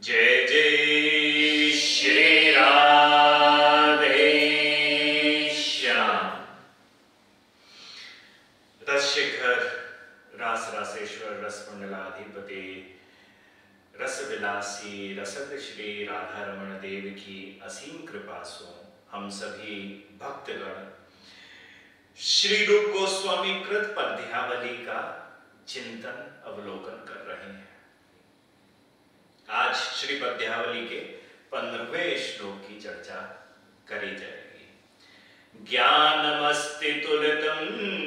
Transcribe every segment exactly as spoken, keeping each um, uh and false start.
जय जय श्री राधे श्याम। रसशिखर रास रासेश्वर रस मंडलाधिपति रस विलासी रसद श्री राधा रमण देव की असीम कृपा सो हम सभी भक्तगण श्री रूप गोस्वामी कृत पद्यावली का चिंतन अवलोकन कर रहे हैं। आज श्री पद्यावली के पंद्रहवें श्लोक की चर्चा करी जाएगी। ज्ञानमस्ति तुलितं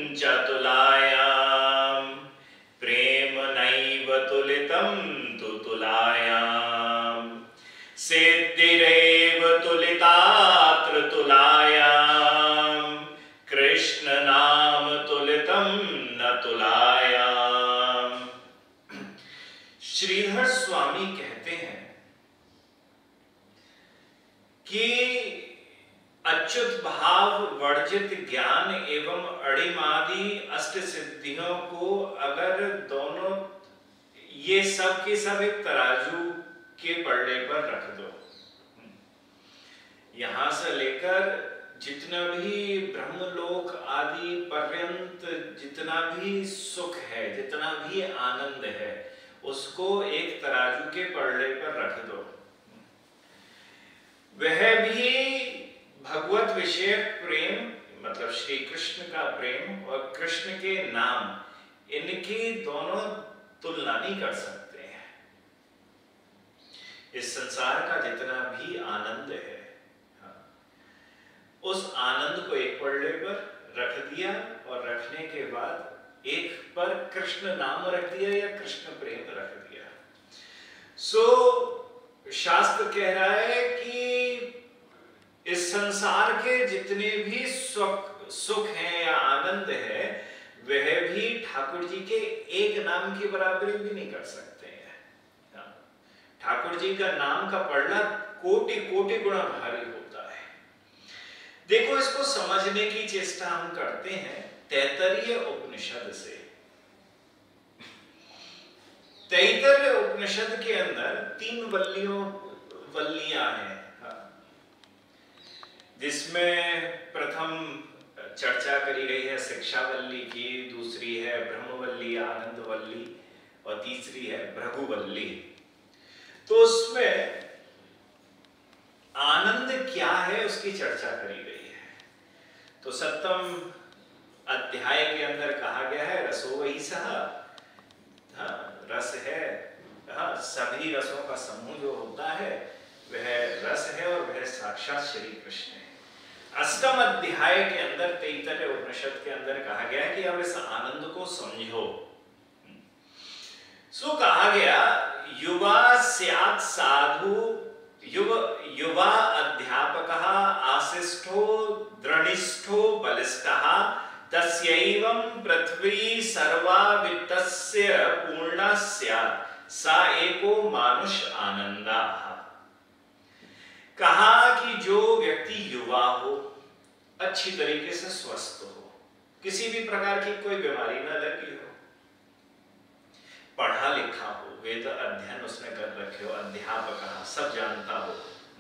चतुलायाम प्रेम नैव तुलितं तु तुलायाम सिद्धिरेव तुलितात्र तुलायाम कृष्ण नाम तुलितं न तुलायाम। श्रीधर स्वामी कहते हैं कि अच्युत भाव वर्जित ज्ञान एवं अणिमादि अष्ट सिद्धियों को अगर दोनों ये सब के सब एक तराजू के पलड़े पर रख दो, यहां से लेकर जितना भी ब्रह्मलोक आदि पर्यंत जितना भी सुख है, जितना भी आनंद है, उसको एक तराजू के पलड़े पर रख दो। वह भी भगवत विषय प्रेम मतलब श्री कृष्ण का प्रेम और कृष्ण के नाम, इनकी दोनों तुलना नहीं कर सकते हैं। इस संसार का जितना भी आनंद है, उस आनंद को एक पलड़े पर रख दिया और रखने के बाद एक पर कृष्ण नाम रख दिया या कृष्ण प्रेम रख दिया। सो शास्त्र कह रहा है कि इस संसार के जितने भी सुख सुख हैं या आनंद है, वह भी ठाकुर जी के एक नाम की बराबरी भी नहीं कर सकते हैं। ठाकुर जी का नाम का पढ़ना कोटि कोटि गुना भारी होता है। देखो, इसको समझने की चेष्टा हम करते हैं तैतरीय उपनिषद से। तैतरीय उपनिषद के अंदर तीन वल्लियों वल्लियां हैं, जिसमें प्रथम चर्चा करी गई है शिक्षावल्ली की, दूसरी है ब्रह्मवल्ली आनंदवल्ली और तीसरी है भृगुवल्ली। तो उसमें आनंद क्या है उसकी चर्चा करी गई है। तो सप्तम अध्याय के अंदर कहा गया है रसो वही सह, हाँ, रस है, हाँ, सभी रसों का समूह जो होता है वह रस है और वह साक्षात श्री कृष्ण है। अष्टम अध्याय के अंदर तैतरीय उपनिषद के अंदर कहा गया है कि अब इस आनंद को समझो। सो कहा गया युवा स्यात् साधु युव युवा अध्यापकः आशिष्ठो दृढिष्ठो बलिष्ठः तस्यैवं पृथ्वी सर्वा वित्तस्य पूर्णा स्यात् सा एको मानुष आनंदः। कहा कि जो व्यक्ति युवा हो, अच्छी तरीके से स्वस्थ हो, किसी भी प्रकार की कोई बीमारी न लगी हो, पढ़ा लिखा हो, वेद अध्ययन उसने कर रखे हो, अध्यापक सब जानता हो,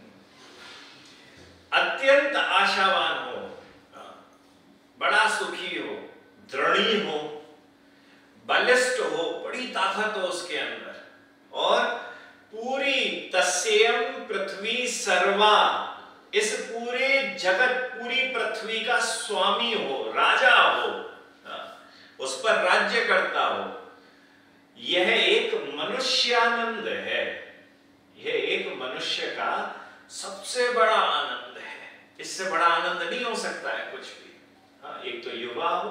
अत्यंत आशावान हो, बड़ा सुखी हो, दृढ़ी हो, बलिष्ठ हो, बड़ी ताकत हो उसके अंदर, और पूरी तस्यम पृथ्वी सर्वा, इस पूरे जगत पूरी पृथ्वी का स्वामी हो, राजा हो, उस पर राज्य करता हो, यह एक मनुष्यानंद है। यह एक मनुष्य का सबसे बड़ा आनंद है। इससे बड़ा आनंद नहीं हो सकता है कुछ भी। हाँ, एक तो युवा हो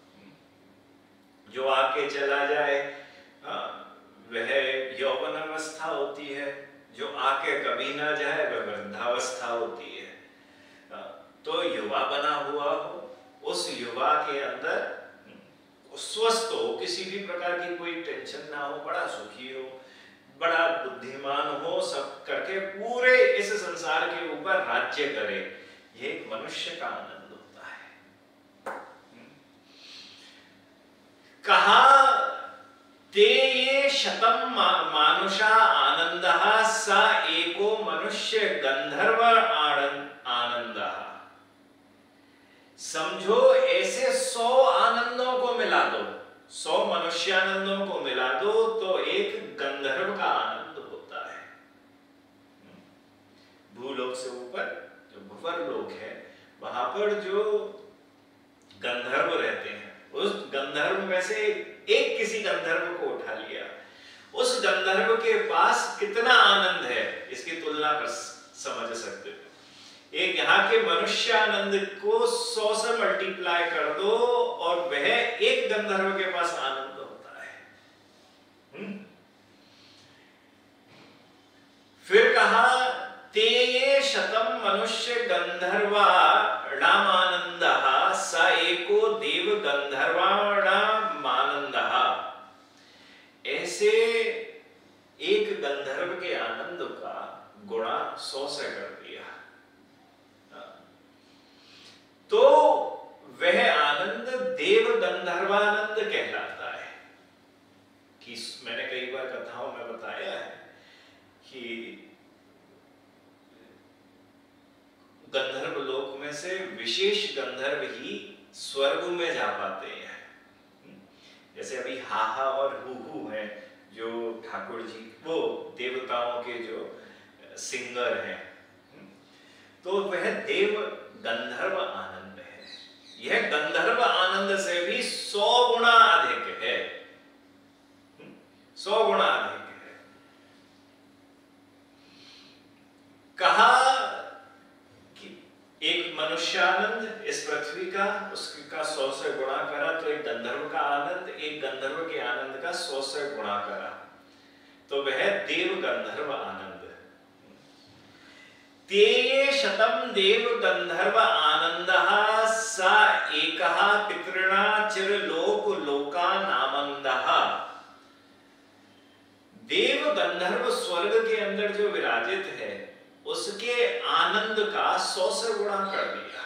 जो आके चला जाए, हाँ, वह यौवन अवस्था होती है, जो आके कभी ना जाए वह वृद्धावस्था होती है। तो युवा बना हुआ हो, उस युवा के अंदर स्वस्थ हो, किसी भी प्रकार की कोई टेंशन ना हो, बड़ा सुखी हो, बड़ा बुद्धिमान हो, सब करके पूरे इस संसार के ऊपर राज्य करे, यह एक मनुष्य का आनंद होता है। कहा ते ये शतम मानुषा आनंदः स एको मनुष्य गंधर्व आनंदः। समझो ऐसे सौ आनंदों को मिला दो, सौ मनुष्यानंदों को मिला दो तो एक गंधर्व का आनंद होता है। भूलोक से ऊपर जो भुवर लोक है वहां पर जो गंधर्व रहते हैं, उस गंधर्व में से एक किसी गंधर्व को उठा लिया, उस गंधर्व के पास कितना आनंद है इसकी तुलना कर समझ सकते हो। एक यहाँ के मनुष्यानंद को सौ से मल्टीप्लाई कर दो और वह एक गंधर्व के पास आनंद होता है। हुँ? फिर कहा ते ये शतम मनुष्य गंधर्वा नामानंदः स एको देव गंधर्वाणामानंदः। ऐसे एक गंधर्व के आनंद का गुणा सौ से कर दिया तो वह आनंद देव गंधर्वानंद कहलाता है। कि मैंने कई बार कथाओं में बताया है कि गंधर्व लोक में से विशेष गंधर्व ही स्वर्ग में जा पाते हैं। जैसे अभी हाहा और हूहू हैं जो ठाकुर जी, वो देवताओं के जो सिंगर हैं, तो वह देव गंधर्व आनंद है। यह गंधर्व आनंद से भी सौ गुना अधिक है, सौ गुना अधिक है। कहा कि एक मनुष्यानंद इस पृथ्वी का उसका सौ से गुणा करा तो एक गंधर्व का आनंद एक गंधर्व के आनंद का सौ से गुणा करा तो वह देव गंधर्व आनंद। ते ये शतम देव गंधर्व आनंदः स एकः पितृणा चिरलोक लोकानामंदः। देव गंधर्व स्वर्ग के अंदर जो विराजित है उसके आनंद का सौ से गुणा कर दिया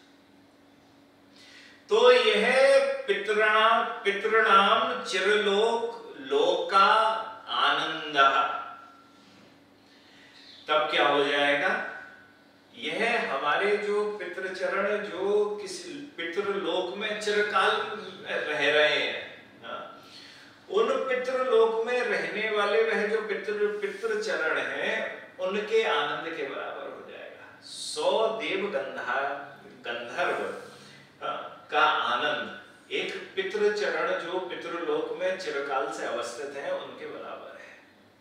तो यह पितृणा पितृणाम चिरलोक लोका आनंदः। तब क्या हो जाएगा? यह हमारे जो पितृचरण जो किसी पितृलोक में चिरकाल रह रहे हैं, उन पितृलोक में रहने वाले वह जो पितृ पितृचरण है उनके आनंद के बराबर हो जाएगा। सौ देव गंधा गंधर्व का आनंद एक पितृचरण जो पितृलोक में चिरकाल से अवस्थित है उनके बराबर है।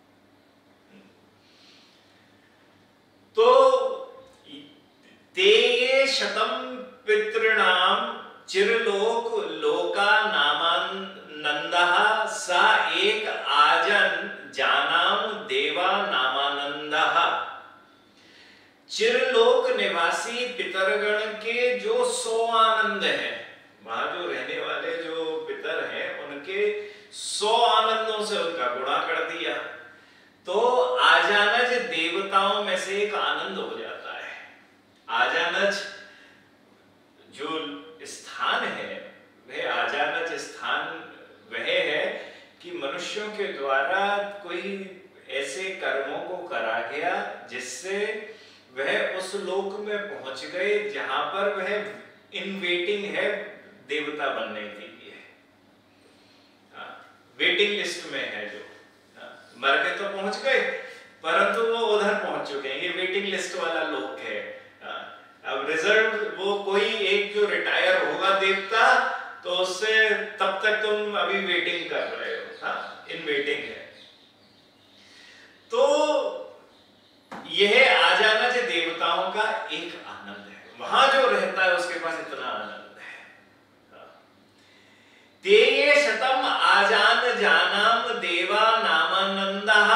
तो ते ये शतम पितृणाम चिरलोक लोका नामानंदः स एक आजन जानाम देवा नामानंदः। चिरलोक निवासी पितरगण के जो सौ आनंद हैं, वहां जो रहने वाले जो पितर हैं उनके सौ आनंदों से उनका गुणा कर दिया तो आजानज देवताओं में से एक आनंद हो जाता है। आजानज जो स्थान है वह आजानज स्थान वह है कि मनुष्यों के द्वारा कोई ऐसे कर्मों को करा गया जिससे वह उस लोक में पहुंच गए जहां पर वह इन वेटिंग है देवता बनने के लिए, वेटिंग लिस्ट में है, जो मर के तो पहुंच गए परंतु वो उधर पहुंच चुके हैं। ये वेटिंग लिस्ट वाला लोक है। अब रिजर्व वो कोई एक जो रिटायर होगा देवता तो उससे तब तक तुम अभी वेटिंग कर रहे हो, हाँ, इन वेटिंग है। तो यह आजानज देवताओं का एक आनंद है, वहां जो रहता है उसके पास इतना आनंद है। ते ये शतम आजान जानाम देवा नामानंदः।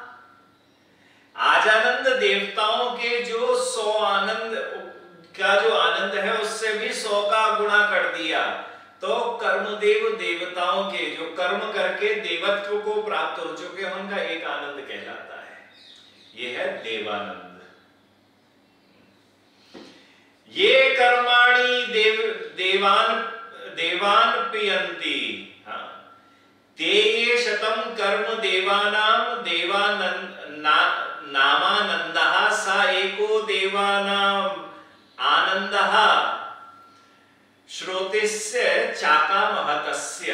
आजानंद देवताओं के जो सौ आनंद का जो आनंद है उससे भी सौ का गुणा कर दिया तो कर्मदेव देवताओं के जो कर्म करके देवत्व को प्राप्त हो चुके हैं उनका एक आनंद कहलाता है। यह है देवानंद। ये कर्माणि देव देवान देवान पियंती। हाँ, ते ये शतम कर्म देवानाम देवानंद ना, नामानंदः स एको देवानाम आनंदः श्रोतिस्य चाकामहतस्य।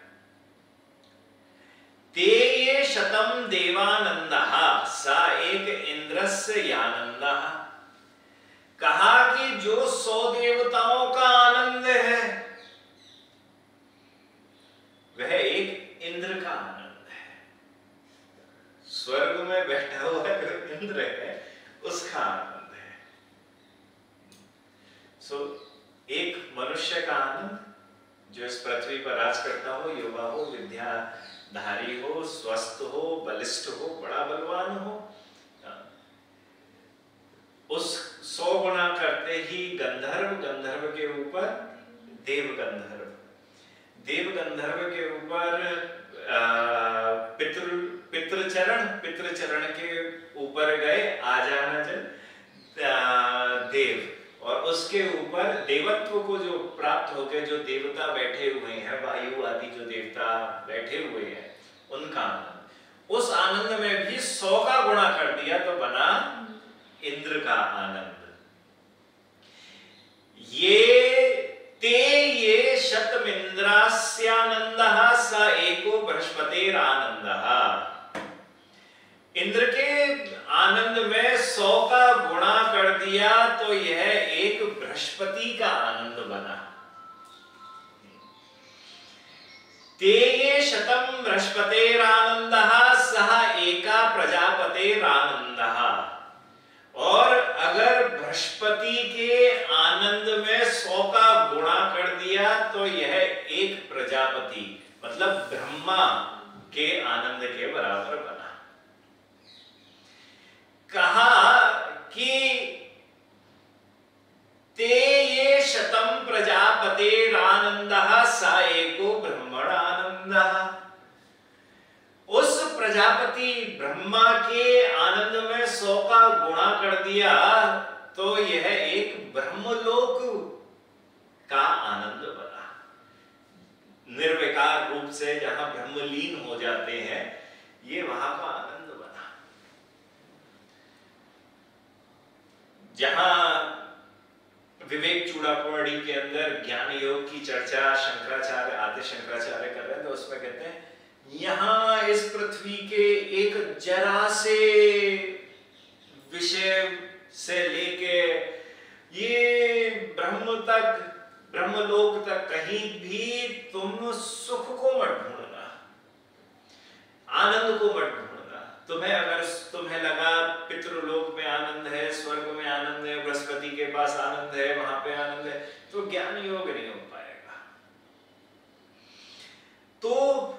ते ये शतम देवानंदः स एक इंद्रस्य यानंदः। कहा कि जो सौ देवताओं का आनंद है वह एक इंद्र का आनंद है। स्वर्ग में बैठा हुआ जो इंद्र है उसका आनंद है। सो so, एक मनुष्य का आनंद जो इस पृथ्वी पर राज करता हो, युवा हो, विद्याधारी हो, स्वस्थ हो, बलिष्ठ हो, बड़ा बलवान हो, उस सौ गुना करते ही गंधर्व, गंधर्व के ऊपर देव गंधर्व, देव गंधर्व के ऊपर पितृ पितृचरण, पितृचरण के ऊपर गए आजानजन देव, और उसके ऊपर देवत्व को जो प्राप्त होके जो देवता बैठे हुए हैं, वायु आदि जो देवता बैठे हुए हैं, उनका आनंद, उस आनंद में भी सौ का गुणा कर दिया तो बना इंद्र का आनंद। ये ते ये शतमिंद्रास्यानंदः स एको बृहस्पतिरानंदः। इंद्र के आनंद में सौ का गुणा कर दिया तो यह एक बृहस्पति का आनंद बना। ते ये शतम बृहस्पतिरानंदः सह एका प्रजापतिरानंदः। और अगर बृहस्पति के आनंद में सौ का गुणा कर दिया तो यह एक प्रजापति मतलब ब्रह्मा के आनंद के बराबर बना। कहा कि ते ये शतम प्रजापतिरानंदः स एको ब्रह्मणानंदः। उस प्रजापति ब्रह्मा के आनंद में सौ का गुणा कर दिया तो यह एक ब्रह्मलोक का आनंद बना। निर्विकार रूप से जहां ब्रह्मलीन हो जाते हैं, ये वहां का आनंद बना। जहां विवेक चूड़ामणि के अंदर ज्ञान योग की चर्चा शंकराचार्य आदि शंकराचार्य कर रहे हैं, तो उसमें कहते हैं यहां इस पृथ्वी के एक जरा से विषय से लेके ये ब्रह्म तक, ब्रह्मलोक तक कहीं भी तुम सुख को मत ढूंढना, आनंद को मत ढूंढना। तुम्हें अगर तुम्हें लगा पितृलोक में आनंद है, स्वर्ग में आनंद है, बृहस्पति के पास आनंद है, वहां पे आनंद है, तो ज्ञान योग नहीं हो पाएगा। तो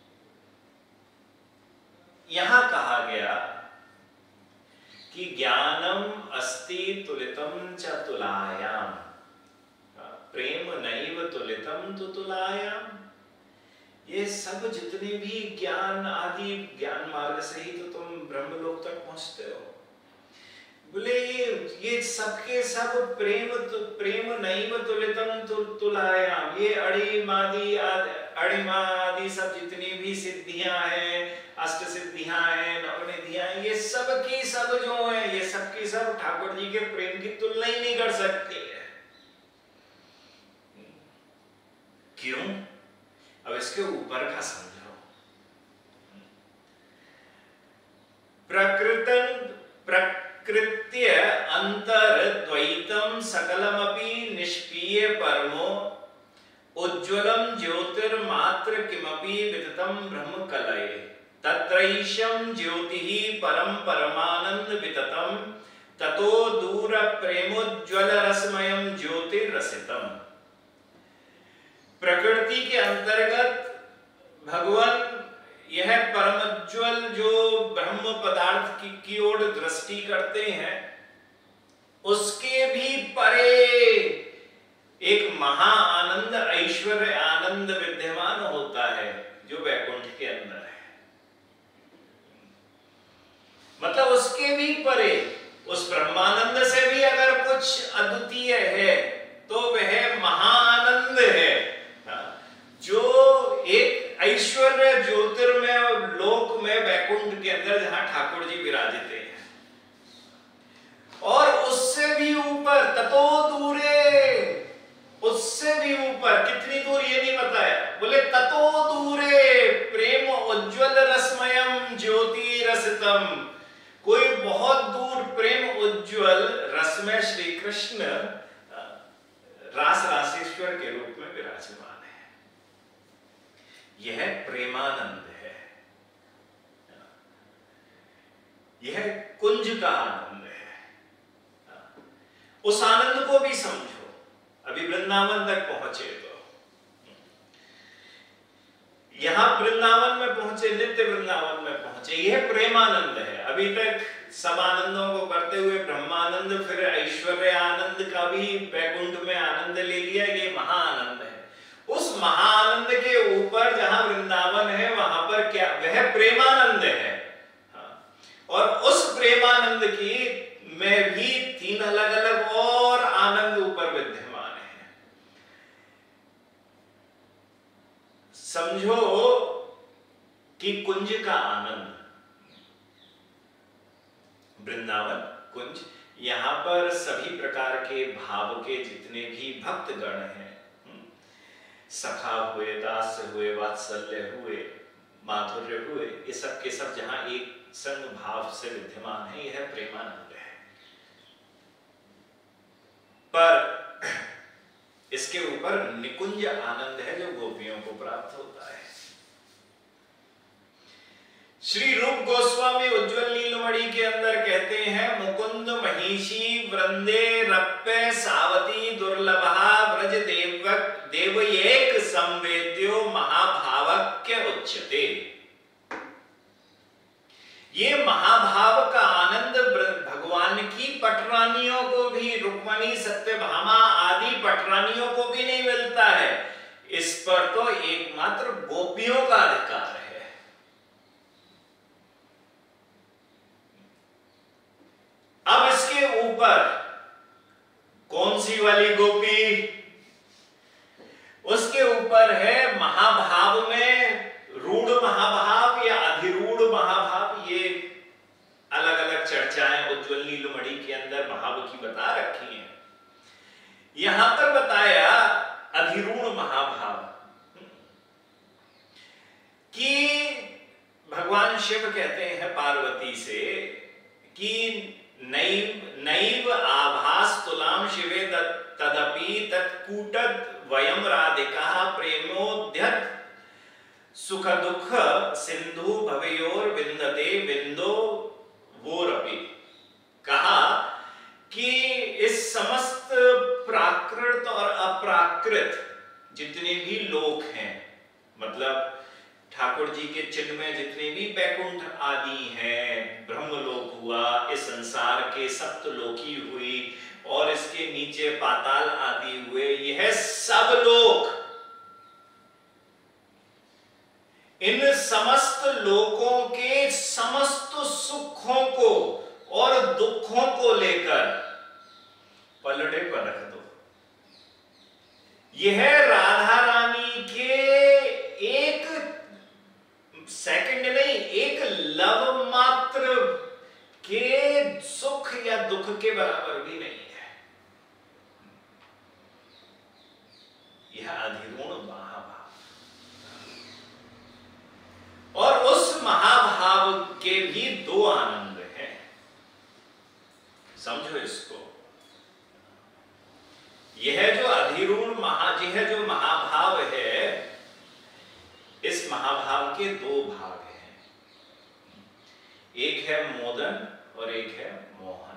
यहां कहा गया कि ज्ञानम अस्ति तुलितम च तुलायाम, प्रेम नैव तुलितम तु तुलायाम। ये सब जितने भी ज्ञान आदि ज्ञान मार्ग से ही तो तुम ब्रह्मलोक तक पहुंचते हो। बोले ये ये सबके सब प्रेम तु, प्रेम नैव तुलितम तु तुलायाम। ये अणिमादि अणिमा आदि सब जितनी भी सिद्धियां हैं, अष्ट सिद्धियां हैं, नवनिधियां हैं, ये सब की सब जो है, ये सब की सब ठाकुर जी के प्रेम की तुलना ही नहीं कर सकती है। क्यों? अब इसके ऊपर का समझो। प्रकृतन प्रकृत्य अंतर द्वैतम सकलमपि निष्पीय परमो उज्ज्वलम ज्योतिर्मात्र किमपि विदितम ब्रह्म कलये तत्रैशं ज्योतिः परम परमानंद विततम ततो दूर प्रेमोज्ज्वल रसमयम ज्योतिरसितम। प्रकृति के अंतर्गत भगवान यह परमोज्वल जो ब्रह्म पदार्थ की, की ओर दृष्टि करते हैं, उसके भी परे एक महा आनंद ऐश्वर्य आनंद विद्यमान होता है जो वैकुंठ के अंदर है। मतलब उसके भी परे, उस ब्रह्मानंद से भी अगर कुछ अद्वितीय है तो वह महाआनंद है, जो एक ऐश्वर्य ठाकुर जी विराजित हैं। और उससे भी ऊपर ततो दूरे, उससे भी ऊपर कितनी दूर ये नहीं बताया, बोले ततो दूरे प्रेम उज्ज्वल रसमयम ज्योति रसितम, कोई बहुत दूर प्रेम उज्ज्वल रसमय श्री कृष्ण रास रासेश्वर के रूप में विराजमान है। यह प्रेमानंद है, यह कुंज का आनंद है। उस आनंद को भी समझो। अभी वृंदावन तक पहुंचे तो यहां वृंदावन में पहुंचे, नित्य वृंदावन में पहुंचे, यह प्रेमानंद है। अभी तक सब आनंदों को करते हुए ब्रह्मानंद, फिर ऐश्वर्य आनंद का भी वैकुंठ में आनंद ले लिया, ये महाआनंद है। उस महाआनंद के ऊपर जहां वृंदावन है वहां पर क्या, वह प्रेमानंद है। हाँ। और उस प्रेमानंद की में भी तीन अलग अलग और आनंद ऊपर विद्यमान है। समझो कि कुंज का आनंद, वृंदावन कुंज, यहां पर सभी प्रकार के भाव के जितने भी भक्त गण हैं, सखा हुए, दास हुए, वात्सल्य हुए, माधुर्य हुए, ये सब के सब जहां एक संग भाव से विद्यमान है, यह प्रेमानंद है। पर इसके ऊपर निकुंज आनंद है जो गोपियों को प्राप्त होता है। श्री रूप गोस्वामी उज्ज्वल नीलमणि के अंदर कहते हैं, मुकुंद महिषी वृंदे रप्य सावती दुर्लभा व्रज देवक देवयेक संवेद्यो महाभावक्य उच्यते। ये महाभाव का आनंद भगवान की पटरानियों को भी, रुक्मणी सत्यभामा आदि पटरानियों को भी नहीं मिलता है। इस पर तो एकमात्र गोपियों का अधिकार है। अब इसके ऊपर कौन सी वाली गोपी, उसके ऊपर है महाभाव में रूढ़ महाभाव या अधिरूढ़ महाभाव। ये अलग अलग चर्चाएं उज्ज्वल नीलमणि के अंदर भाव की बता रखी हैं। यहां पर बताया अधिरूढ़ महाभाव कि भगवान शिव कहते हैं पार्वती से कि नैव नैव आभास तुलाम शिवे तदपि तत्कूटद वयम राधिका प्रेमोद्यत सुख दुख सिंधु भवयोर विंदते विंदो वोरपि। कहा कि इस समस्त प्राकृत और अप्राकृत जितने भी लोक हैं, मतलब ठाकुर जी के चिन्ह में जितने भी बैकुंठ आदि हैं, ब्रह्मलोक हुआ, इस संसार के सप्तलोकी हुई और इसके नीचे पाताल आदि हुए, यह सब लोक, इन समस्त लोकों के समस्त सुखों को और दुखों को लेकर पलड़े पर रख दो। यह राधा रानी के एक सेकंड नहीं, एक लव मात्र के सुख या दुख के बराबर भी नहीं है। यह अधिरूढ़ महाभाव, और उस महाभाव के भी दो आनंद हैं। समझो इसको। यह जो अधिरूढ़ महा यह जो महाभाव है, इस महाभाव के दो भाग हैं। एक है मोदन और एक है मोहन।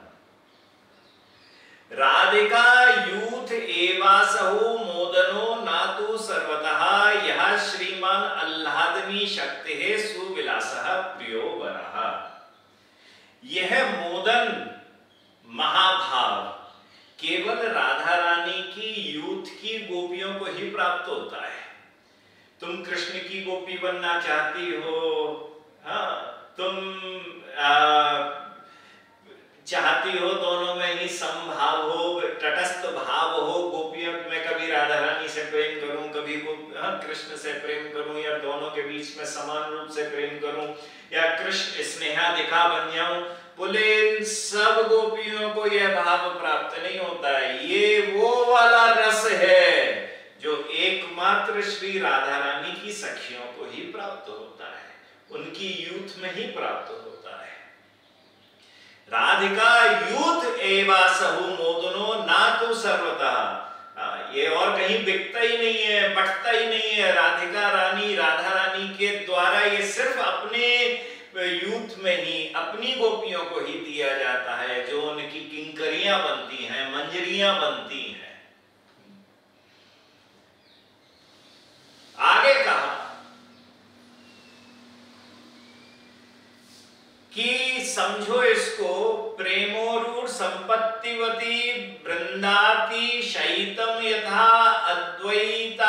राधिका यूथ एवासहु मोदनो नातु सर्वतः यह श्रीमान आह्लादनी शक्ति है सुविलासः प्रियो वरः। यह मोदन महाभाव केवल राधा रानी की यूथ की गोपियों को ही प्राप्त होता है। तुम कृष्ण की गोपी बनना चाहती हो, हाँ, तुम आ, चाहती हो दोनों में ही समभाव हो, तटस्थ भाव हो, गोपियों में कभी राधा रानी से प्रेम करूं, कभी को हाँ, कृष्ण कृष्ण से प्रेम करूं या दोनों के बीच में समान रूप से प्रेम करूं या कृष्ण स्नेहाधिका बन जाऊं, बोले इन सब गोपियों को यह भाव प्राप्त नहीं होता है। ये वो वाला रस है जो एकमात्र श्री राधा रानी की सखियों को ही प्राप्त होता है, उनकी यूथ में ही प्राप्त होता है। राधिका यूथ एवा सहु मोदनो ना तो सर्वतः, ये और कहीं बिकता ही नहीं है, बटता ही नहीं है। राधिका रानी राधा रानी के द्वारा ये सिर्फ अपने यूथ में ही अपनी गोपियों को ही दिया जाता है, जो उनकी किंकरियां बनती हैं, मंजरियां बनती हैं। आगे कहा कि समझो इसको, प्रेमोरूढ़ संपत्तिवती वृंदाति शयितम यथा अद्वैता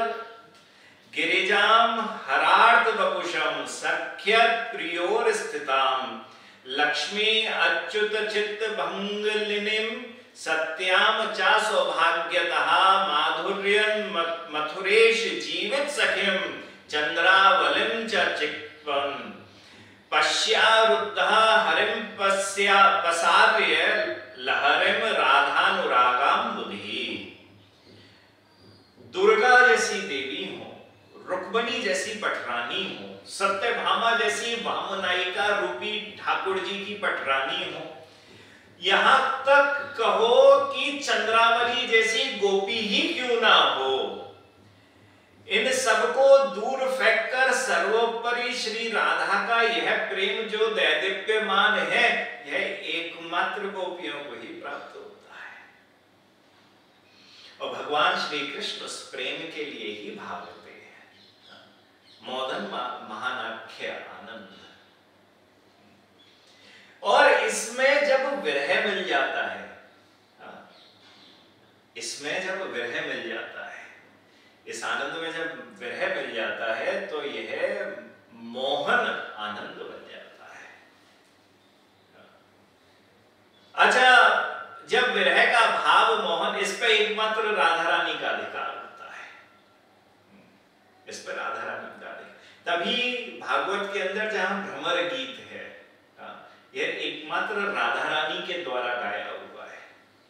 गिरिजाम हरार्थ वपुषम सख्यत प्रियोर स्थिताम लक्ष्मी अच्युत चित्त भंगलिनीम सत्याम चा सौभाग्यतः माधुर्यं मथुरेश जीवित सखिम चंद्रावलिम च चिक्वम पश्यारुद्धः हरिम पश्या पसार्य लहरिम राधानुरागाम बुद्धि। दुर्गा जैसी देवी हो, रुक्मणी जैसी पटरानी हो, सत्यभामा जैसी वामनायिका रूपी ठाकुर जी की पटरानी हो, यहां तक कहो कि चंद्रावली जैसी गोपी ही क्यों ना हो, इन सबको दूर फेंककर सर्वोपरि श्री राधा का यह प्रेम जो दैदीप्यमान है, यह एकमात्र गोपियों को ही प्राप्त होता है। और भगवान श्री कृष्ण उस प्रेम के लिए ही भागते हैं। मोदन महानाख्य आनंद। और इसमें जब विरह मिल जाता है, इसमें जब विरह मिल जाता है, इस आनंद में जब विरह मिल जाता है तो यह मोहन आनंद बन जाता है। अच्छा, जब विरह का भाव मोहन, इस पे एकमात्र राधा रानी का अधिकार होता है, इस पर राधा रानी का अधिकार। तभी भागवत के अंदर जहां भ्रमर गीत है, यह एकमात्र राधा रानी के द्वारा गाया हुआ है।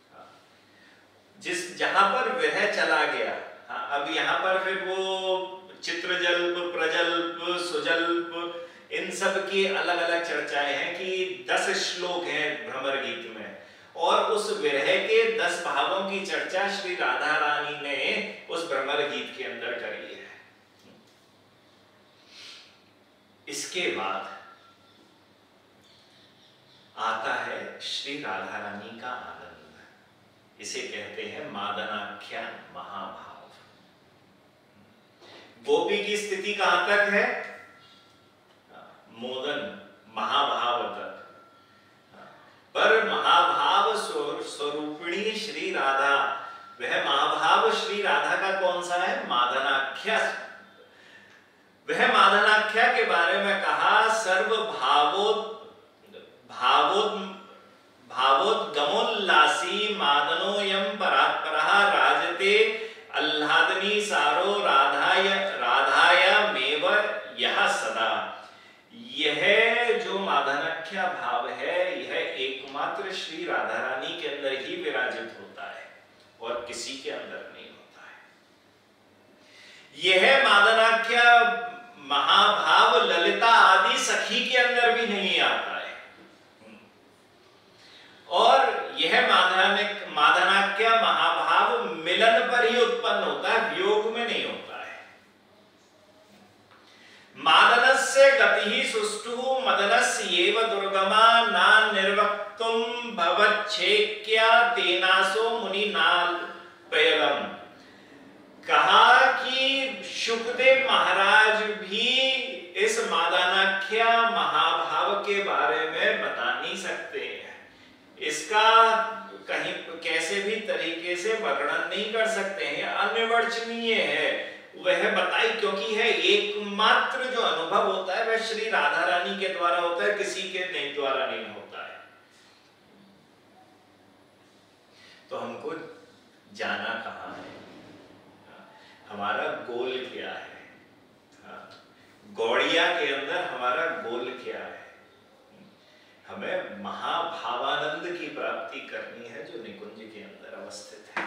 जिस जहां पर विरह चला गया, अब यहाँ पर फिर वो चित्रजल्प, प्रजल्प, सुजल्प, इन सब की अलग अलग चर्चाएं हैं कि दस श्लोक हैं भ्रमर गीत में, और उस विरह के दस भावों की चर्चा श्री राधा रानी ने उस भ्रमर गीत के अंदर करी है। इसके बाद आता है श्री राधा रानी का आनंद, इसे कहते हैं मादनाख्यान महाभाव। गोपी की स्थिति कहां तक है? मोदन महाभाव तक। पर महाभाव स्वरूपिणी श्री राधा, वह महाभाव श्री राधा का कौन सा है? मादनाख्या। वह मादनाख्या के बारे में कहा, सर्व भावोद भावोद भावोद्गमोल्लासी मादनोयम परात्परः राजते अल्लादनी सारो राधाय राधाय मेव यह सदा। यह जो मादनाख्या भाव है, यह एकमात्र श्री राधा रानी के अंदर ही विराजित होता है और किसी के अंदर नहीं होता है। यह मादनाख्या महाभाव ललिता आदि सखी के अंदर भी नहीं आता है। और यह मादनाख्या महाभाव मिलन पर ही उत्पन्न होता है, वियोग में नहीं होता है। मादनस्य गतिः सुष्ठुः मदनस्येव दुर्गमा ना निर्वक्तुम भवच्छेक्या तेनासो मुनिनाल पयलम। कहा कि शुकदेव महाराज भी इस मादनाख्या महाभाव के बारे में बता नहीं सकते हैं, इसका कहीं कैसे भी तरीके से वर्णन नहीं कर सकते हैं, अनिर्वचनीय है। वह बताई क्योंकि है एकमात्र जो अनुभव होता है वह श्री राधा रानी के द्वारा होता है, किसी के नहीं द्वारा नहीं होता है। तो हमको जाना कहां है? हमारा गोल क्या है, गौड़िया के अंदर हमारा गोल क्या है। हमें महाभावानंद की प्राप्ति करनी है जो निकुंज के अंदर अवस्थित है।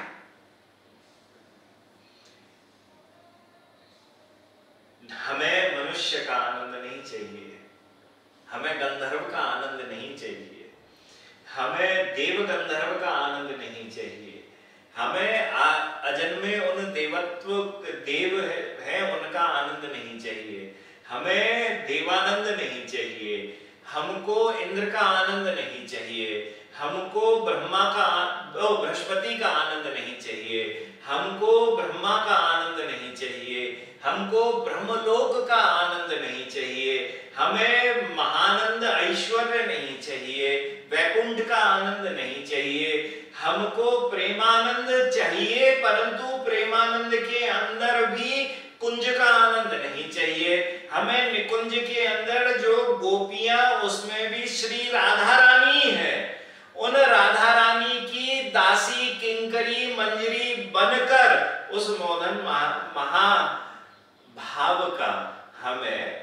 हमें मनुष्य का आनंद नहीं चाहिए, हमें गंधर्व का आनंद नहीं चाहिए, हमें देव गंधर्व का आनंद नहीं चाहिए, हमें अजन्मे उन देवत्व देव है, है उनका आनंद नहीं चाहिए, हमें देवानंद नहीं चाहिए, हमको इंद्र का आनंद नहीं चाहिए, हमको ब्रह्मा का बृहस्पति का आनंद नहीं चाहिए, हमको ब्रह्मा का आनंद नहीं चाहिए, हमको ब्रह्मलोक का आनंद नहीं चाहिए, हमें महानंद ऐश्वर्य नहीं चाहिए, वैकुंठ का आनंद नहीं चाहिए, हमको प्रेमानंद चाहिए, परंतु प्रेमानंद के अंदर भी कुंज का आनंद नहीं चाहिए। हमें निकुंज के अंदर जो गोपियां, उसमें भी श्री राधा रानी है, उन राधा रानी की दासी किंकरी मंजरी बनकर उस मोदन महा भाव का हमें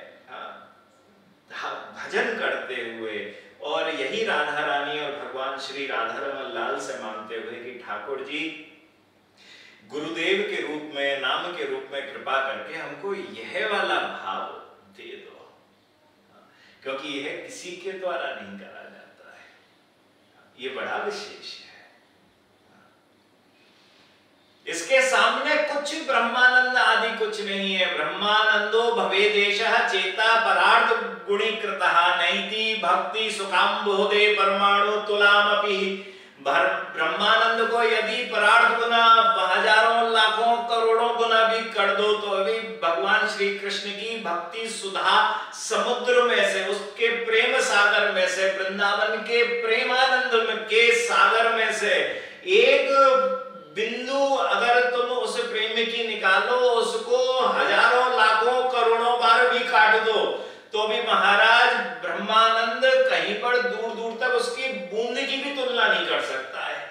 भजन करते हुए, और यही राधा रानी और भगवान श्री राधा रमन लाल से मांगते हुए कि ठाकुर जी गुरुदेव के रूप में, नाम के रूप में कृपा करके हमको यह वाला भाव दे दो, क्योंकि यह किसी के द्वारा नहीं करा जाता है, ये बड़ा विशेष है। इसके सामने कुछ ब्रह्मानंद आदि कुछ नहीं है। ब्रह्मानंदो भवे देशः चेता परार्थ गुणीकृतः नैति भक्ति सुखाम्बोधे परमाणु तुलामपि। ब्रह्मानंद को यदि परार्थ गुना हजारों लाखों करोड़ों गुना भी कर दो तो अभी भगवान श्री कृष्ण की भक्ति सुधा समुद्र में से, उसके प्रेम सागर में से, वृंदावन के प्रेमानंद के सागर में से एक बिंदु अगर तुम उस प्रेम की निकालो, उसको हजारों लाखों करोड़ों बार भी काट दो तो भी महाराज ब्रह्मानंद कहीं पर दूर दूर तक उसकी बूंद की भी तुलना नहीं कर सकता है।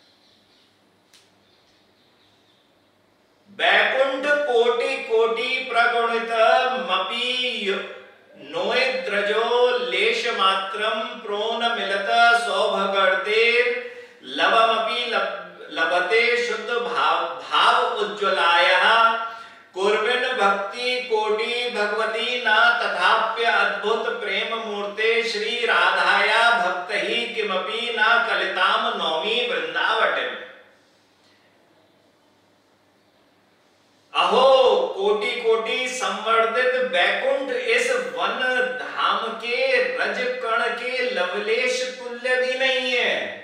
बैकुंठ कोटि कोटि प्रगुणित मपि नोएद्रजो लेश मात्रम प्रोन मिलत सौभगर्दे लवमपि लभते शुद्ध भाव भाव उज्ज्वलायः कुर्विन भक्ति कोटि भगवती न तथाप्य अद्भुत प्रेम मूर्ते श्री राधाया भक्त ही किमपि न कलिताम नौमी वृंदावटिम। अहो कोटि कोटि संवर्धित बैकुंठ इस वन धाम के रज कण के लवलेश तुल्य भी नहीं है।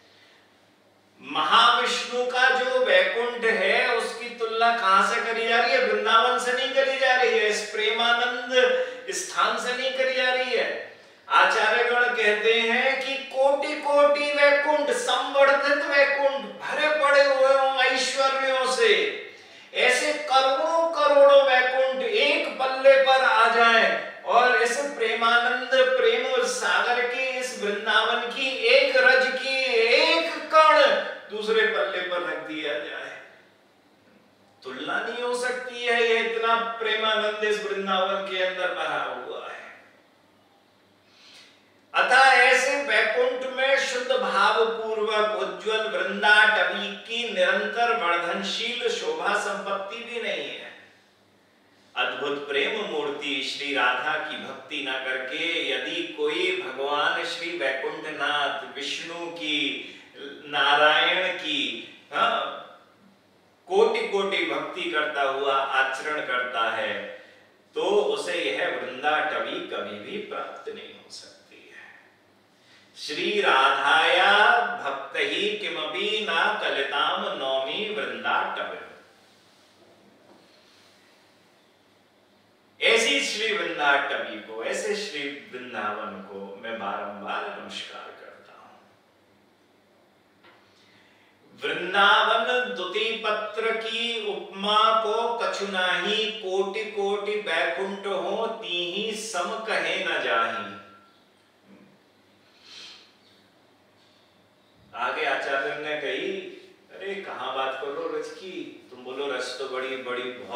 महाविष्णु का जो वैकुंठ है उसकी तुलना कहां से करी जा रही है? वृंदावन से नहीं करी जा रही है, इस प्रेमानंद स्थान से नहीं करी जा रही है। आचार्यगण कहते हैं कि कोटि कोटि वैकुंठ, संवर्धित वैकुंठ, भरे पड़े हुए ऐश्वर्यों से, ऐसे करोड़ों करोड़ों वैकुंठ एक पल्ले पर आ जाएं और इस प्रेमानंद प्रेम सागर के इस वृंदावन की एक रज की एक कण दूसरे पल्ले पर रख दिया जाए, तुलना नहीं हो सकती है। ये इतना प्रेमानंद इस वृंदावन के अंदर भरा हुआ है। अतः ऐसे वैकुंठ में शुद्ध भाव पूर्वक उज्ज्वल वृंदाटवी की निरंतर वर्धनशील शोभा संपत्ति भी नहीं है। अद्भुत प्रेम मूर्ति श्री राधा की भक्ति न करके यदि कोई भगवान श्री वैकुंठनाथ विष्णु की, नारायण की हाँ, कोटि कोटि भक्ति करता हुआ आचरण करता है तो उसे यह वृंदाटवी कभी भी प्राप्त नहीं हो सकती है। श्री राधाया भक्त ही किमपि न कलिताम नौमी वृंदाटवी। ऐसी श्री वृंदाटवी को, ऐसे श्री वृंदावन को मैं बारंबार नमस्कार करता हूं। वृंदावन दुति पत्र की उपमा को कछु नाही, कोटि कोटि बैकुंठ हो तीही सम कहे न जाही। आगे आचार्य ने कही, अरे कहां बात करो रस की, तुम बोलो रस तो बड़ी बड़ी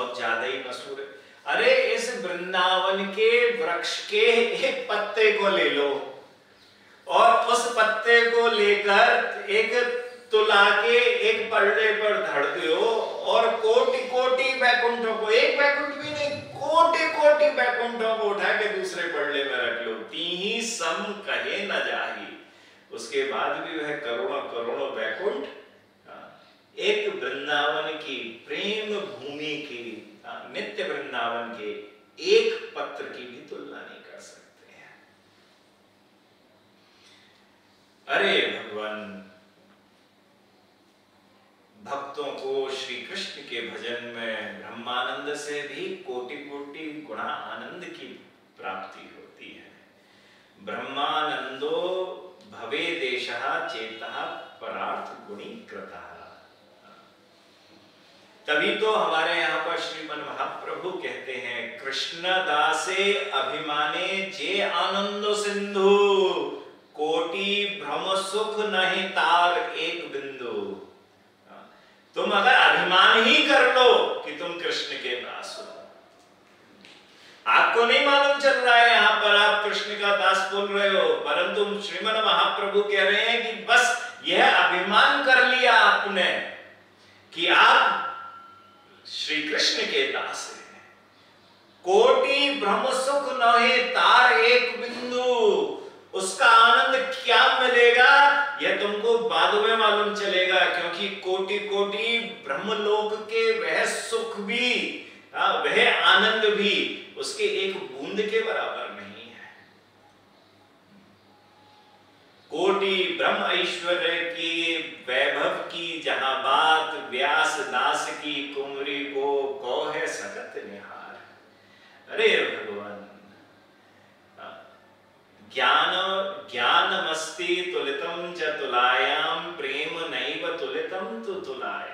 वृक्ष के एक पत्ते को ले लो और उस पत्ते को लेकर एक तुला के एक पल्ले पर धर दो और कोटि कोटि बैकुंठों को, एक बैकुंठ भी नहीं, कोटि कोटि बैकुंठों को उठा के दूसरे पल्ले में रख लो, तीही सम कहे न जाही। उसके बाद भी वह करोड़ों करोड़ों बैकुंठ एक वृंदावन की प्रेम भूमि की, नित्य वृंदावन के एक पत्र की भी तुलना नहीं कर सकते हैं। अरे भगवान, भक्तों को श्री कृष्ण के भजन में ब्रह्मानंद से भी कोटि कोटि गुणा आनंद की प्राप्ति होती है। ब्रह्मानंदो भवे देशः चेतः परार्थ गुणी कृतः। तभी तो हमारे यहाँ पर श्रीमन महाप्रभु कहते हैं, कृष्ण दासे अभिमाने जे आनंद सिंधु, कोटि भ्रम सुख नहीं तार एक बिंदु। तुम अगर अभिमान ही कर लो कि तुम कृष्ण के दास हो, आपको नहीं मालूम चल रहा है यहाँ पर आप कृष्ण का दास बोल रहे हो, परंतु श्रीमन महाप्रभु कह रहे हैं कि बस यह अभिमान कर लिया आपने कि आप श्री कृष्ण के दास हैं। कोटि भ्रम सुख नहे तार एक बिंदु, उसका आनंद क्या मिलेगा यह तुमको बाद में मालूम चलेगा, क्योंकि कोटि कोटि ब्रह्मलोक के वह सुख भी, वह आनंद भी उसके एक बूंद के बराबर नहीं है। कोटि ब्रह्म ऐश्वर्य की वैभव की जहां बात, व्यास दास की कुमरी को कौ है सकत निहार। अरे भगवान, ज्ञान ज्ञानमस्ति तुलितम च तुलायाम, प्रेम नैव तुलितम तु तुलायाम।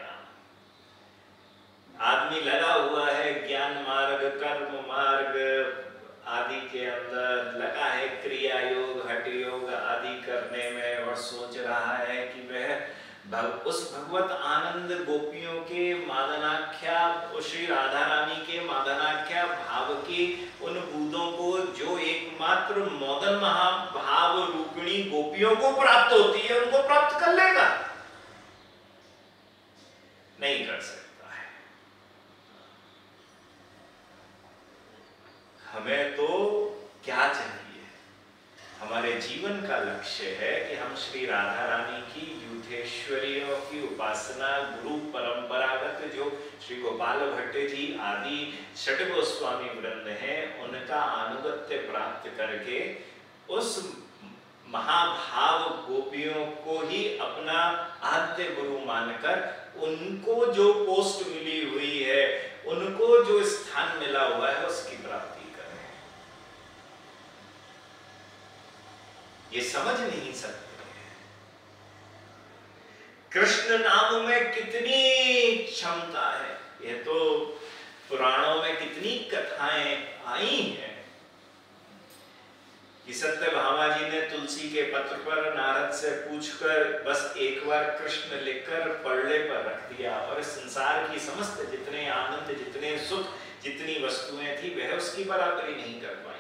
आदमी लगा हुआ है ज्ञान मार्ग, कर्म मार्ग आदि के अंदर, लगा है क्रिया योग, हठ योग आदि करने में, और सोच रहा है कि वह भग, उस भगवत आनंद गोपियों के मादनाख्या, श्री राधा रानी के मादनाख्या भाव की उन बूंदों को जो एकमात्र मोदन महाभाव रूपिणी गोपियों को प्राप्त होती है, उनको प्राप्त कर लेगा? नहीं कर सकता है। हमें तो क्या चाहिए? हमारे जीवन का लक्ष्य है कि हम श्री राधा रानी की यूथेश्वरियों की उपासना, गुरु परंपरागत जो श्री गोपाल भट्ट जी आदि षट गोस्वामी वृंद हैं, उनका अनुगत्य प्राप्त करके उस महाभाव गोपियों को ही अपना आद्य गुरु मानकर, उनको जो पोस्ट मिली हुई है, उनको जो स्थान मिला हुआ है, उसकी प्राप्ति ये समझ नहीं सकते हैं। कृष्ण नाम में कितनी क्षमता है, ये तो पुराणों में कितनी कथाएं आई हैं कि सत्यभामा जी ने तुलसी के पत्र पर नारद से पूछकर बस एक बार कृष्ण लिखकर पल्ले पर रख दिया, और संसार की समस्त जितने आनंद, जितने सुख, जितनी वस्तुएं थी, वह उसकी बराबरी नहीं कर पाई।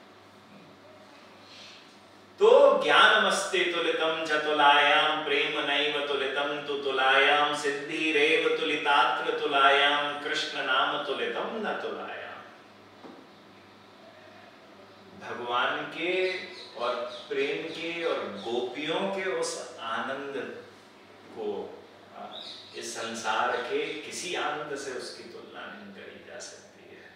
तो ज्ञानमस्ति तुलितम च तुलायाम, प्रेम नैव तुलितम तु तुलायाम, सिद्धि रेव तुलितात्र तुलायाम, कृष्ण नाम तुलितम न तुलायाम। भगवान के और प्रेम के और गोपियों के उस आनंद को इस संसार के किसी आनंद से उसकी तुलना नहीं करी जा सकती है।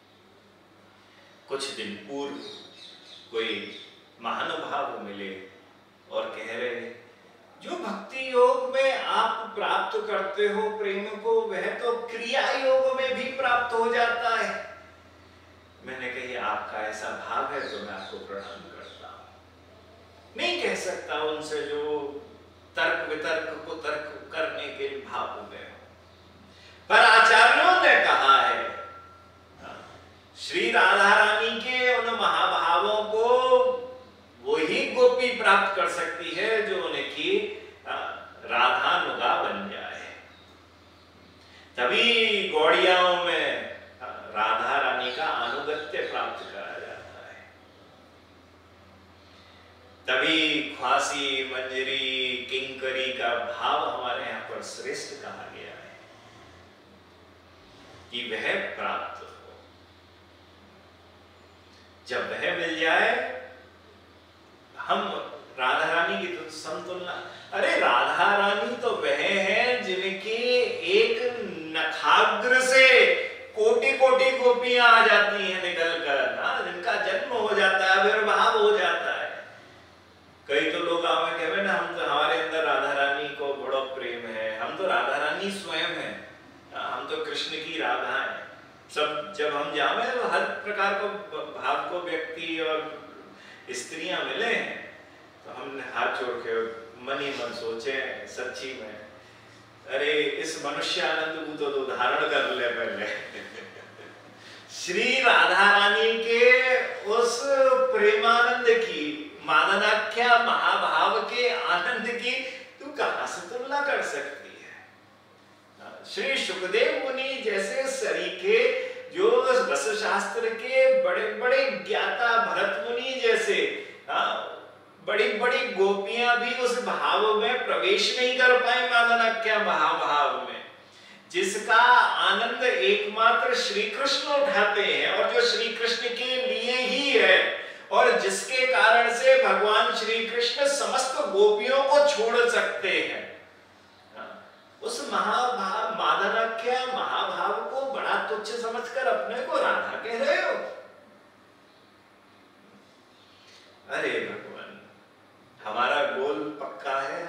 कुछ दिन पूर्व कोई महानुभाव मिले और कह रहे, जो भक्ति योग में आप प्राप्त करते हो प्रेम को, वह तो क्रिया योग में भी प्राप्त हो जाता है। मैंने कही आपका ऐसा भाव है तो मैं आपको प्रणाम करता हूं। नहीं कह सकता उनसे जो तर्क वितर्क को तर्क करने के भाव में, पर आचार्यों ने कहा है श्री राधा रानी के उन महाभावों को वही गोपी प्राप्त कर सकती है जो उनकी राधानुगा बन जाए। गौड़ियाओं में राधा रानी का अनुगत्य प्राप्त करा जाता है। तभी ख्वासी, मंजरी, किंकरी का भाव हमारे यहाँ पर श्रेष्ठ कहा गया है कि वह प्राप्त हो। जब वह मिल जाए, हम राधा रानी की तो समतुलना, अरे राधा रानी तो वह है जिनके एक नखाग्र से कोटि कोटि गोपियां आ जाती हैं निकल कर ना, जिनका जन्म हो जाता है, आविर्भाव हो जाता है। कई तो लोग हमें कहे ना, हम तो हमारे अंदर राधा रानी को बड़ा प्रेम है, हम तो राधा रानी स्वयं है, हम तो कृष्ण की राधा है। सब जब हम जावे तो हर प्रकार को भाव को व्यक्ति और स्त्रियां मिले हैं, तो हमने हाथ जोड़ के मन ही मन सोचे सच्ची में, अरे इस मनुष्य आनंद को तो धारण कर ले पहले। श्री राधा रानी के उस प्रेमानंद की, मादनाख्या महाभाव के आनंद की तू कहां से तुलना कर सकती है। श्री सुखदेव मुनि जैसे सरीखे, जो रस शास्त्र के बड़े बड़े ज्ञाता, भरत मुनि जैसे बड़ी बड़ी गोपियां भी उस भाव में प्रवेश नहीं कर पाए, मादनाख्या महाभाव में, जिसका आनंद एकमात्र श्री कृष्ण उठाते हैं और जो श्री कृष्ण के लिए ही है, और जिसके कारण से भगवान श्री कृष्ण समस्त गोपियों को छोड़ सकते हैं। उस महाभाव, मादनाख्या महाभाव को बड़ा तुच्छ समझकर अपने को राधा कह रहे हो। अरे भगवान, हमारा गोल पक्का है,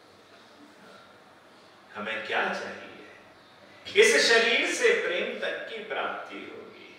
हमें क्या चाहिए? इस शरीर से प्रेम तक की प्राप्ति होगी,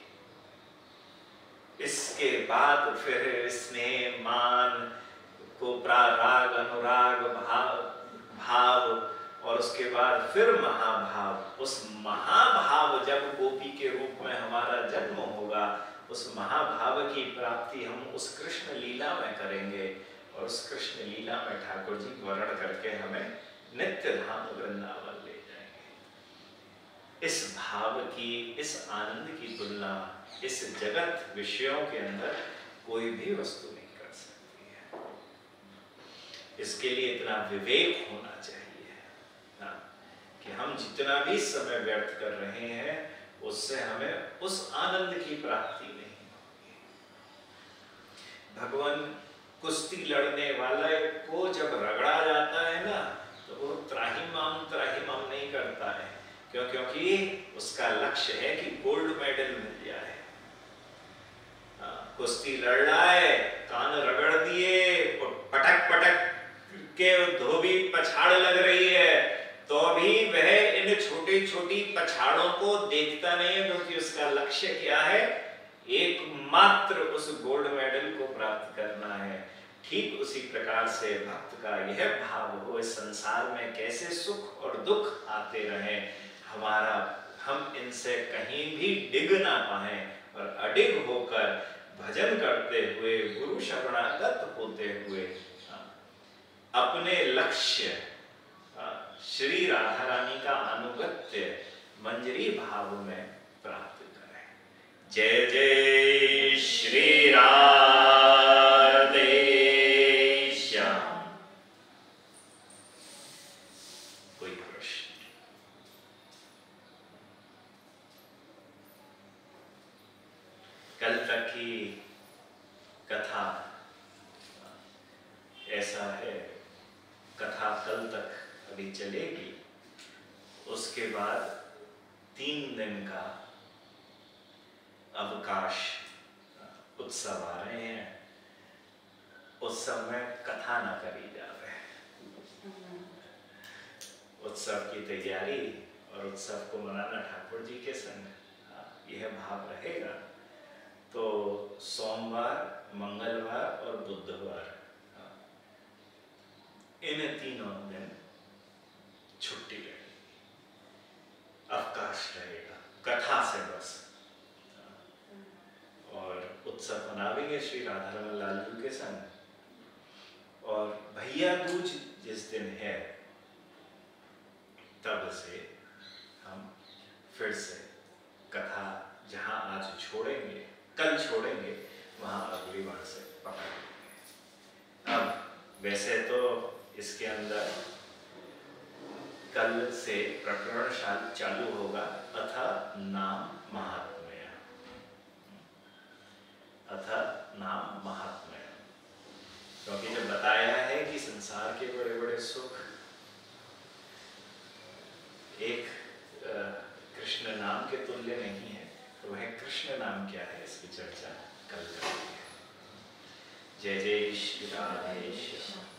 इसके बाद फिर स्नेह, मान को प्राराग, अनुराग, भाव भाव और उसके बाद फिर महाभाव। उस महाभाव जब गोपी के रूप में हमारा जन्म होगा, उस महाभाव की प्राप्ति हम उस कृष्ण लीला में करेंगे, और उस कृष्ण लीला में ठाकुर जी वर्ण करके हमें नित्य धाम वृंदावन ले जाएंगे। इस भाव की, इस आनंद की तुलना इस जगत विषयों के अंदर कोई भी वस्तु नहीं कर सकती है। इसके लिए इतना विवेक होना चाहिए ना, कि हम जितना भी समय व्यर्थ कर रहे हैं उससे हमें उस आनंद की प्राप्ति नहीं होगी। भगवान कुश्ती लड़ने वाले को जब रगड़ा जाता है ना, तो वो त्राहिमाम त्राहिमाम नहीं करता है, क्यों? क्योंकि उसका लक्ष्य है कि गोल्ड मेडल मिल जाए। कुश्ती लड़ रहा है, कान रगड़ दिए, पटक पटक के धोबी पछाड़ लग रही है, तो भी वह इन छोटी छोटी पछाड़ों को देखता नहीं है, क्योंकि उसका लक्ष्य क्या है? एकमात्र उस गोल्ड मेडल को प्राप्त करना है। ठीक उसी प्रकार से भक्त का यह भाव हो, इस संसार में कैसे सुख और दुख आते रहे, हमारा हम इनसे कहीं भी डिग ना पाए, और अडिग होकर भजन करते हुए, गुरु शरणागत होते हुए अपने लक्ष्य श्री राधा रानी का अनुगत्य मंजरी भाव में प्राप्त करें। जय जय श्री राधे श्याम। कोई प्रश्न? कल तक की कथा ऐसा है, कथा कल तक अभी चलेगी, उसके बाद तीन दिन का अवकाश, उत्सव आ रहे हैं। उत्सव में कथा न करी जावे, उत्सव की तैयारी और उत्सव को मनाना ठाकुर जी के संग, यह भाव रहेगा। तो सोमवार, मंगलवार और बुधवार, इन तीनों दिन छुट्टी रहेगी, अवकाश रहेगा कथा से बस, और उत्सव मनावेंगे श्री राधा रमन लाल के संग। और भैया दूज जिस दिन है, तब से हम फिर से कथा जहां आज छोड़ेंगे, कल छोड़ेंगे, वहां अगली बार से पकड़ेंगे। अब वैसे तो इसके अंदर कल से प्रकरण चालू होगा, अथ नाम महात्म्य, अथ नाम महात्म्य, क्योंकि जब बताया है कि संसार के बड़े बड़े सुख एक कृष्ण नाम के तुल्य नहीं है, तो वह कृष्ण नाम क्या है इसकी चर्चा कल करेंगे। जय जय श्री राधेश्याम।